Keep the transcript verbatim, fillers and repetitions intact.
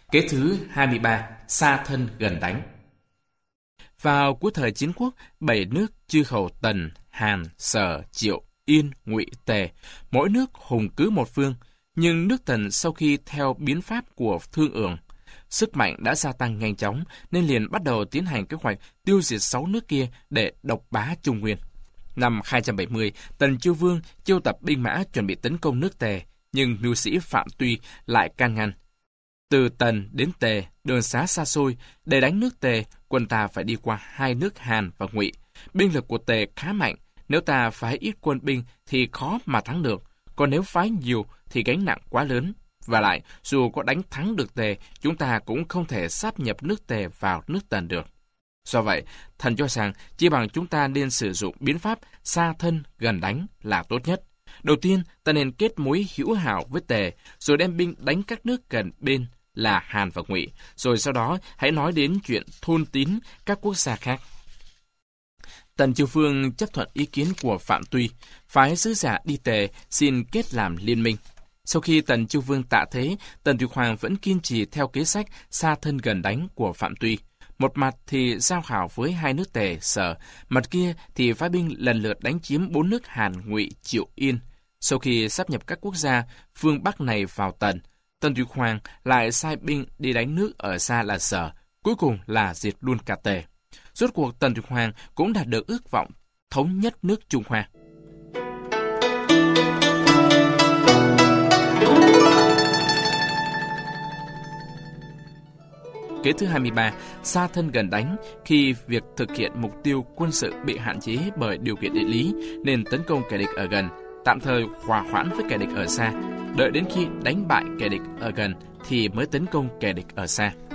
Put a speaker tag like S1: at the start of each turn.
S1: Kế thứ hai mươi ba, xa thân gần đánh. Vào cuối thời chiến quốc, bảy nước chư hầu Tần, Hàn, Sở, Triệu, Yên, Ngụy, Tề, mỗi nước hùng cứ một phương, nhưng nước Tần sau khi theo biến pháp của Thương Ưởng, sức mạnh đã gia tăng nhanh chóng nên liền bắt đầu tiến hành kế hoạch tiêu diệt sáu nước kia để độc bá Trung Nguyên. Năm hai trăm bảy mươi, Tần Chiêu Vương chiêu tập binh mã chuẩn bị tấn công nước Tề, nhưng mưu sĩ Phạm Tuy lại can ngăn. Từ Tần đến Tề, đường xá xa xôi, để đánh nước Tề, quân ta phải đi qua hai nước Hàn và Ngụy. Binh lực của Tề khá mạnh, nếu ta phái ít quân binh thì khó mà thắng được, còn nếu phái nhiều thì gánh nặng quá lớn. Và lại, dù có đánh thắng được Tề, chúng ta cũng không thể sáp nhập nước Tề vào nước Tần được. Do vậy, thần cho rằng chỉ bằng chúng ta nên sử dụng biến pháp xa thân gần đánh là tốt nhất. Đầu tiên, ta nên kết mối hữu hảo với Tề, rồi đem binh đánh các nước gần bên là Hàn và Ngụy, rồi sau đó hãy nói đến chuyện thôn tín các quốc gia khác. Tần Chiêu Vương chấp thuận ý kiến của Phạm Tuy, phái sứ giả đi Tề xin kết làm liên minh. Sau khi Tần Chiêu Vương tạ thế, Tần Thủy Hoàng vẫn kiên trì theo kế sách xa thân gần đánh của Phạm Tuy. Một mặt thì giao hảo với hai nước Tề, Sở, mặt kia thì phái binh lần lượt đánh chiếm bốn nước Hàn, Ngụy, Triệu, Yên. Sau khi sáp nhập các quốc gia phương Bắc này vào Tần, Tần Thủy Hoàng lại sai binh đi đánh nước ở xa là Sở, cuối cùng là diệt luôn cả Tề. Rốt cuộc Tần Thủy Hoàng cũng đạt được ước vọng thống nhất nước Trung Hoa. Kế thứ hai mươi ba, xa thân gần đánh. Khi việc thực hiện mục tiêu quân sự bị hạn chế bởi điều kiện địa lý nên tấn công kẻ địch ở gần, tạm thời hòa hoãn với kẻ địch ở xa, đợi đến khi đánh bại kẻ địch ở gần thì mới tấn công kẻ địch ở xa.